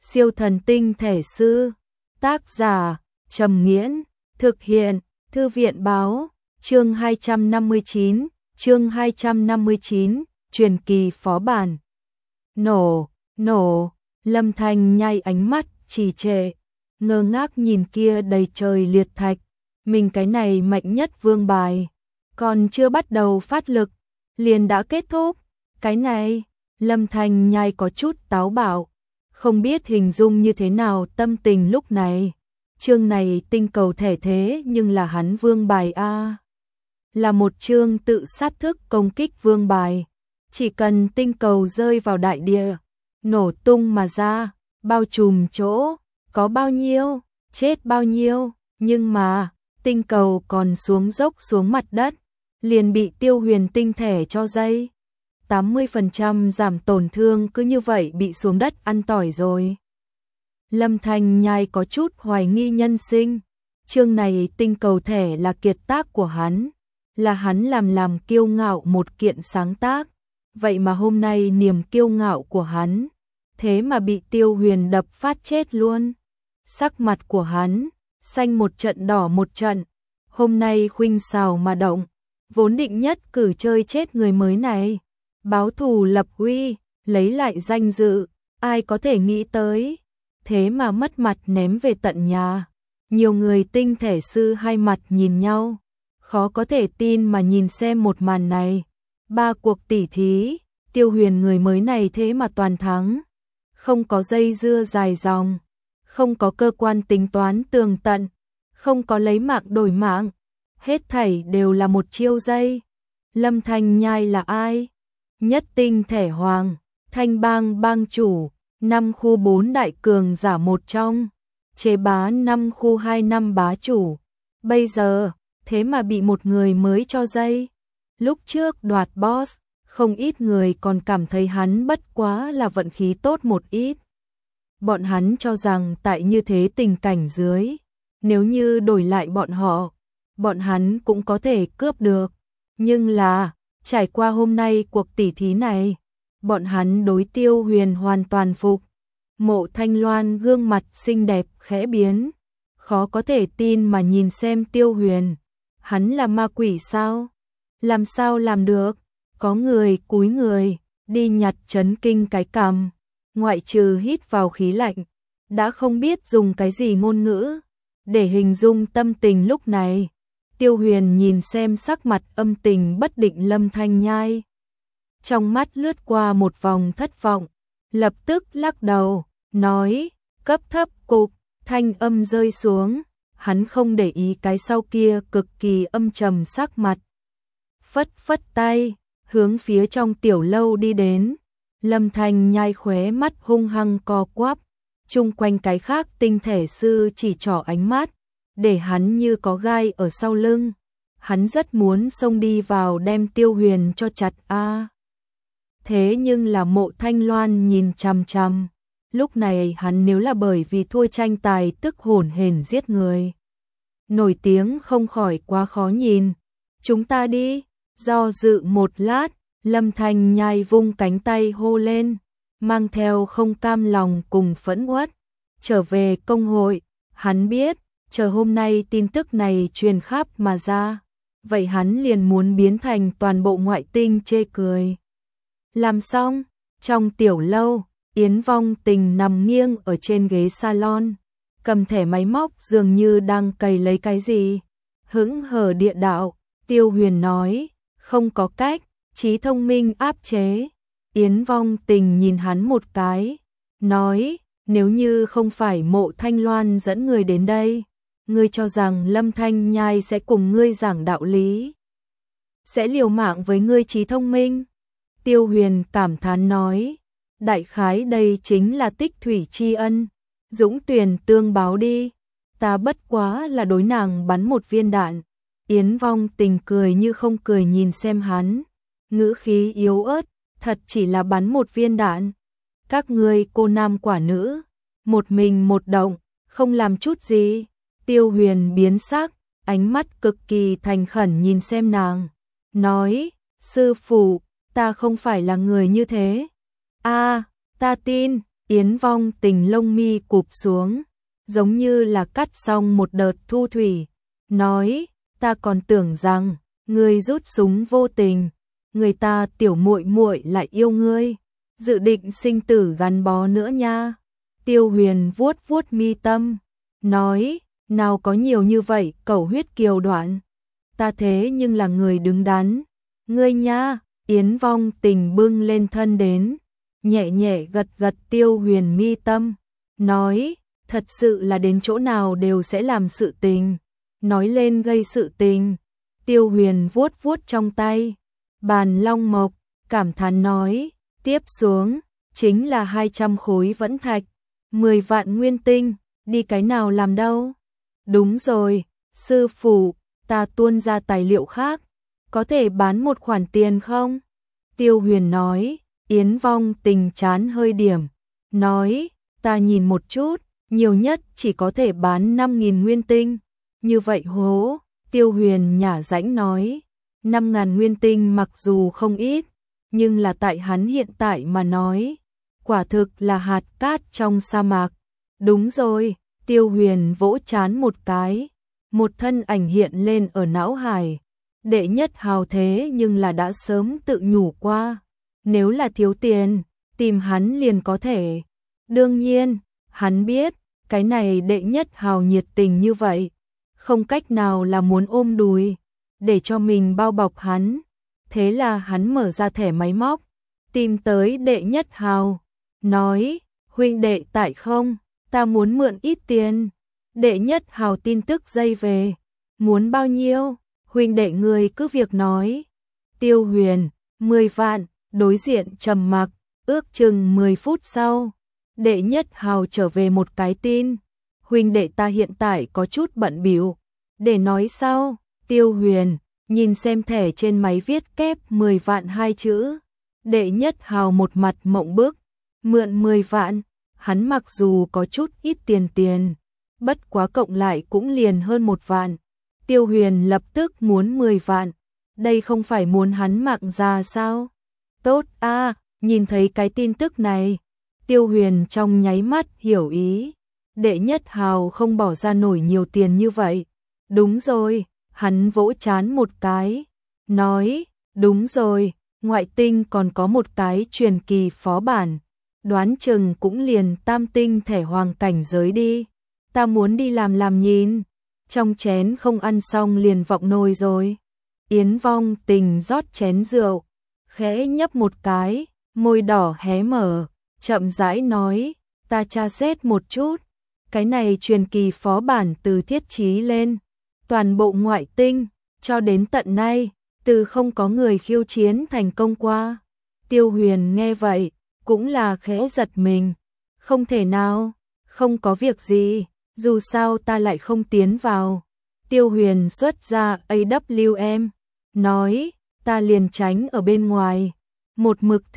Siêu thần tinh thể sư. Tác giả Trầm Nghiễn. Thực hiện Thư viện báo. Chương 259. Chương 259. Truyền kỳ phó bản. Nổ. Lâm Thanh Nhai ánh mắt trì trệ, ngơ ngác nhìn kia đầy trời liệt thạch. Mình cái này mạnh nhất vương bài, còn chưa bắt đầu phát lực, liền đã kết thúc. Cái này, Lâm Thanh Nhai có chút táo bạo, không biết hình dung như thế nào tâm tình lúc này. Chương này tinh cầu thể thế nhưng là hắn vương bài A. Là một chương tự sát thức công kích vương bài. Chỉ cần tinh cầu rơi vào đại địa, nổ tung mà ra, bao trùm chỗ, có bao nhiêu, chết bao nhiêu. Nhưng mà, tinh cầu còn xuống dốc xuống mặt đất, liền bị Tiêu Huyền tinh thể cho dây. 80% giảm tổn thương cứ như vậy bị xuống đất ăn tỏi rồi. Lâm Thanh Nhai có chút hoài nghi nhân sinh. Chương này tinh cầu thể là kiệt tác của hắn, là hắn làm kiêu ngạo một kiện sáng tác. Vậy mà hôm nay niềm kiêu ngạo của hắn, thế mà bị Tiêu Huyền đập phát chết luôn. Sắc mặt của hắn, xanh một trận đỏ một trận. Hôm nay khuynh xào mà động, vốn định nhất cử chơi chết người mới này. Báo thù lập uy, lấy lại danh dự, ai có thể nghĩ tới. Thế mà mất mặt ném về tận nhà. Nhiều người tinh thể sư hai mặt nhìn nhau, khó có thể tin mà nhìn xem một màn này. 3 cuộc tỉ thí, Tiêu Huyền người mới này thế mà toàn thắng. Không có dây dưa dài dòng, không có cơ quan tính toán tường tận, không có lấy mạng đổi mạng, hết thảy đều là một chiêu dây. Lâm Thanh Nhai là ai? Nhất tinh thể hoàng, Thanh Bang bang chủ, 5 khu 4 đại cường giả một trong, chế bá 5 khu 2 năm bá chủ. Bây giờ, thế mà bị một người mới cho dây. Lúc trước đoạt boss, không ít người còn cảm thấy hắn bất quá là vận khí tốt một ít. Bọn hắn cho rằng tại như thế tình cảnh dưới, nếu như đổi lại bọn họ, bọn hắn cũng có thể cướp được. Nhưng là, trải qua hôm nay cuộc tỉ thí này, bọn hắn đối Tiêu Huyền hoàn toàn phục. Mộ Thanh Loan gương mặt xinh đẹp khẽ biến, khó có thể tin mà nhìn xem Tiêu Huyền. Hắn là ma quỷ sao? Làm sao làm được? Có người cúi người, đi nhặt chấn kinh cái cằm, ngoại trừ hít vào khí lạnh, đã không biết dùng cái gì ngôn ngữ để hình dung tâm tình lúc này. Tiêu Huyền nhìn xem sắc mặt âm tình bất định Lâm Thanh Nhai, trong mắt lướt qua một vòng thất vọng, lập tức lắc đầu, nói, cấp thấp cục, thanh âm rơi xuống. Hắn không để ý cái sau kia cực kỳ âm trầm sắc mặt, phất tay, hướng phía trong tiểu lâu đi đến. Lâm Thanh Nhai khóe mắt hung hăng co quắp, chung quanh cái khác tinh thể sư chỉ trỏ ánh mắt, để hắn như có gai ở sau lưng. Hắn rất muốn xông đi vào đem Tiêu Huyền cho chặt a. Thế nhưng là Mộ Thanh Loan nhìn chằm chằm. Lúc này hắn nếu là bởi vì thua tranh tài tức hổn hển giết người, nổi tiếng không khỏi quá khó nhìn. Chúng ta đi. Do dự một lát, Lâm Thanh Nhai vung cánh tay hô lên, mang theo không cam lòng cùng phẫn uất, trở về công hội. Hắn biết, chờ hôm nay tin tức này truyền khắp mà ra, vậy hắn liền muốn biến thành toàn bộ ngoại tinh chê cười. Làm xong, trong tiểu lâu, Yến Vong Tình nằm nghiêng ở trên ghế salon, cầm thẻ máy móc dường như đang cày lấy cái gì. Hững hờ địa đạo, Tiêu Huyền nói, không có cách, trí thông minh áp chế. Yến Vong Tình nhìn hắn một cái, nói, nếu như không phải Mộ Thanh Loan dẫn người đến đây, ngươi cho rằng Lâm Thanh Nhai sẽ cùng ngươi giảng đạo lý, sẽ liều mạng với ngươi trí thông minh? Tiêu Huyền cảm thán nói, đại khái đây chính là tích thủy tri ân, dũng tuyển tương báo đi. Ta bất quá là đối nàng bắn một viên đạn. Yến Vong Tình cười như không cười nhìn xem hắn, ngữ khí yếu ớt, thật chỉ là bắn một viên đạn. Các ngươi cô nam quả nữ, một mình một động, không làm chút gì. Tiêu Huyền biến sắc, ánh mắt cực kỳ thành khẩn nhìn xem nàng, nói, sư phụ, ta không phải là người như thế. A, ta tin. Yến Vong Tình lông mi cụp xuống, giống như là cắt xong một đợt thu thủy, nói, ta còn tưởng rằng ngươi rút súng vô tình, người ta tiểu muội muội lại yêu ngươi, dự định sinh tử gắn bó nữa nha. Tiêu Huyền vuốt vuốt mi tâm, nói, nào có nhiều như vậy cẩu huyết kiều đoạn, ta thế nhưng là người đứng đắn, ngươi nha. Yến Vong Tình bưng lên thân đến, nhẹ nhẹ gật gật Tiêu Huyền mi tâm, nói, thật sự là đến chỗ nào đều sẽ làm sự tình, nói lên gây sự tình. Tiêu Huyền vuốt vuốt trong tay bàn long mộc, cảm thán nói, tiếp xuống chính là 200 khối vẫn thạch, 10 vạn nguyên tinh, đi cái nào làm đâu? Đúng rồi, sư phụ, ta tuôn ra tài liệu khác, có thể bán một khoản tiền không? Tiêu Huyền nói. Yến Vong Tình chán hơi điểm, nói, ta nhìn một chút, nhiều nhất chỉ có thể bán 5.000 nguyên tinh, như vậy hố. Tiêu Huyền nhả rãnh nói, 5.000 nguyên tinh mặc dù không ít, nhưng là tại hắn hiện tại mà nói, quả thực là hạt cát trong sa mạc. Đúng rồi, Tiêu Huyền vỗ chán một cái, một thân ảnh hiện lên ở não hải, đệ nhất hào thế nhưng là đã sớm tự nhủ qua, nếu là thiếu tiền, tìm hắn liền có thể. Đương nhiên, hắn biết, cái này đệ nhất hào nhiệt tình như vậy, không cách nào là muốn ôm đùi, để cho mình bao bọc hắn. Thế là hắn mở ra thẻ máy móc, tìm tới đệ nhất hào, nói, huynh đệ tại không, ta muốn mượn ít tiền. Đệ nhất hào tin tức dây về, muốn bao nhiêu, huynh đệ người cứ việc nói. Tiêu Huyền, 10 vạn, đối diện trầm mặc, ước chừng 10 phút sau, đệ nhất hào trở về một cái tin, huynh đệ ta hiện tại có chút bận bịu, để nói sau. Tiêu Huyền nhìn xem thẻ trên máy viết kép 10 vạn 2 chữ, đệ nhất hào một mặt mộng bức, mượn 10 vạn, hắn mặc dù có chút ít tiền, bất quá cộng lại cũng liền hơn 1 vạn. Tiêu Huyền lập tức muốn 10 vạn, đây không phải muốn hắn mạng già sao? Tốt a, nhìn thấy cái tin tức này, Tiêu Huyền trong nháy mắt hiểu ý, đệ nhất hào không bỏ ra nổi nhiều tiền như vậy. Đúng rồi, hắn vỗ chán một cái, nói, đúng rồi, ngoại tinh còn có một cái truyền kỳ phó bản, đoán chừng cũng liền tam tinh thẻ hoàng cảnh giới đi, ta muốn đi làm nhìn, trong chén không ăn xong liền vọng nồi rồi. Yến Vong Tình rót chén rượu, khẽ nhấp một cái, môi đỏ hé mở, chậm rãi nói, ta tra xét một chút, cái này truyền kỳ phó bản từ thiết trí lên, toàn bộ ngoại tinh, cho đến tận nay, từ không có người khiêu chiến thành công qua. Tiêu Huyền nghe vậy, cũng là khẽ giật mình, không thể nào, không có việc gì, dù sao ta lại không tiến vào. Tiêu Huyền xuất ra AWM, nói, ta liền tránh ở bên ngoài, một mực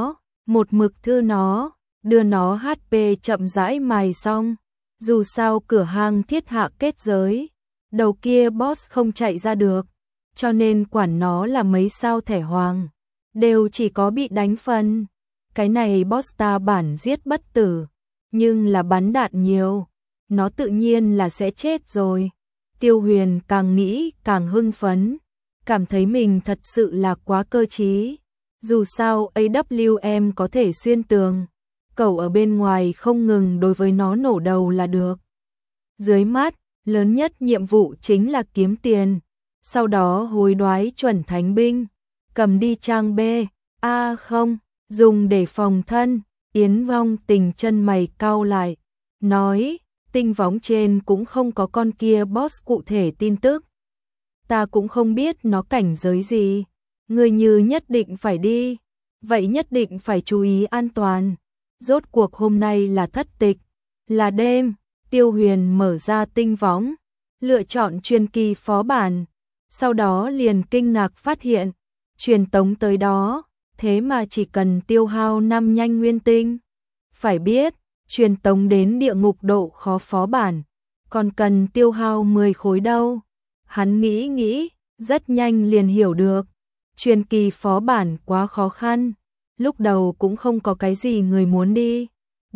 thư nó, đưa nó HP chậm rãi mài xong, dù sao cửa hàng thiết hạ kết giới, đầu kia boss không chạy ra được, cho nên quản nó là mấy sao thẻ hoàng, đều chỉ có bị đánh phần. Cái này boss ta bản giết bất tử, nhưng là bắn đạn nhiều, nó tự nhiên là sẽ chết rồi. Tiêu Huyền càng nghĩ càng hưng phấn, cảm thấy mình thật sự là quá cơ trí. Dù sao AWM có thể xuyên tường, cậu ở bên ngoài không ngừng đối với nó nổ đầu là được. Dưới mắt, lớn nhất nhiệm vụ chính là kiếm tiền, sau đó hối đoái chuẩn thánh binh, cầm đi trang B, không, dùng để phòng thân. Yến Vong Tình chân mày cau lại, nói, tinh võng trên cũng không có con kia boss cụ thể tin tức. Ta cũng không biết nó cảnh giới gì, người như nhất định phải đi, vậy nhất định phải chú ý an toàn. Rốt cuộc hôm nay là thất tịch, là đêm. Tiêu Huyền mở ra tinh võng, lựa chọn truyền kỳ phó bản, sau đó liền kinh ngạc phát hiện, truyền tống tới đó, thế mà chỉ cần tiêu hao 5 nhanh nguyên tinh. Phải biết, truyền tống đến địa ngục độ khó phó bản, còn cần tiêu hao 10 khối đâu. Hắn nghĩ, rất nhanh liền hiểu được, truyền kỳ phó bản quá khó khăn, lúc đầu cũng không có cái gì người muốn đi,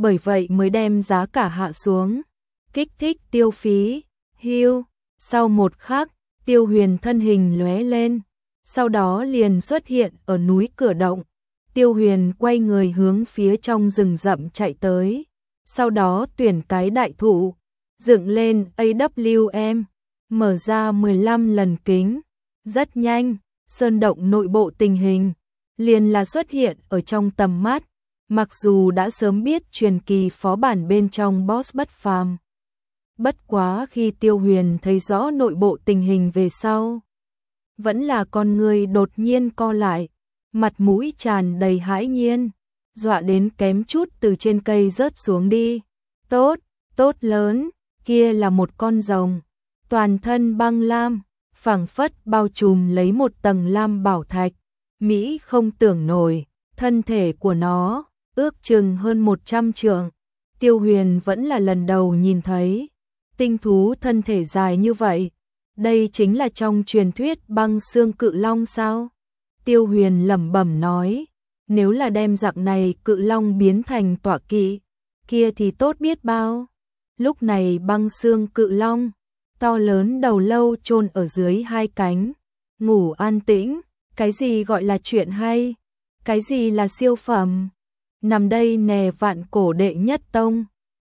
bởi vậy mới đem giá cả hạ xuống, kích thích tiêu phí. Hưu, sau một khắc, Tiêu Huyền thân hình lóe lên, sau đó liền xuất hiện ở núi Cửa Động. Tiêu Huyền quay người hướng phía trong rừng rậm chạy tới, sau đó tuyển cái đại thụ, dựng lên AWM, mở ra 15 lần kính. Rất nhanh, sơn động nội bộ tình hình liền là xuất hiện ở trong tầm mắt, mặc dù đã sớm biết truyền kỳ phó bản bên trong boss bất phàm. Bất quá khi Tiêu Huyền thấy rõ nội bộ tình hình về sau, vẫn là con người đột nhiên co lại, mặt mũi tràn đầy hãi nhiên, dọa đến kém chút từ trên cây rớt xuống đi. Tốt, tốt lớn, kia là một con rồng, toàn thân băng lam, phảng phất bao trùm lấy một tầng lam bảo thạch, Mỹ không tưởng nổi, thân thể của nó ước chừng hơn 100 trượng. Tiêu Huyền vẫn là lần đầu nhìn thấy tinh thú thân thể dài như vậy. Đây chính là trong truyền thuyết băng xương cự long sao? Tiêu Huyền lẩm bẩm nói, nếu là đem dạng này cự long biến thành tọa kỵ, kia thì tốt biết bao. Lúc này băng xương cự long, to lớn đầu lâu chôn ở dưới hai cánh, ngủ an tĩnh. Cái gì gọi là chuyện hay? Cái gì là siêu phẩm? Nằm đây nè, vạn cổ đệ nhất tông,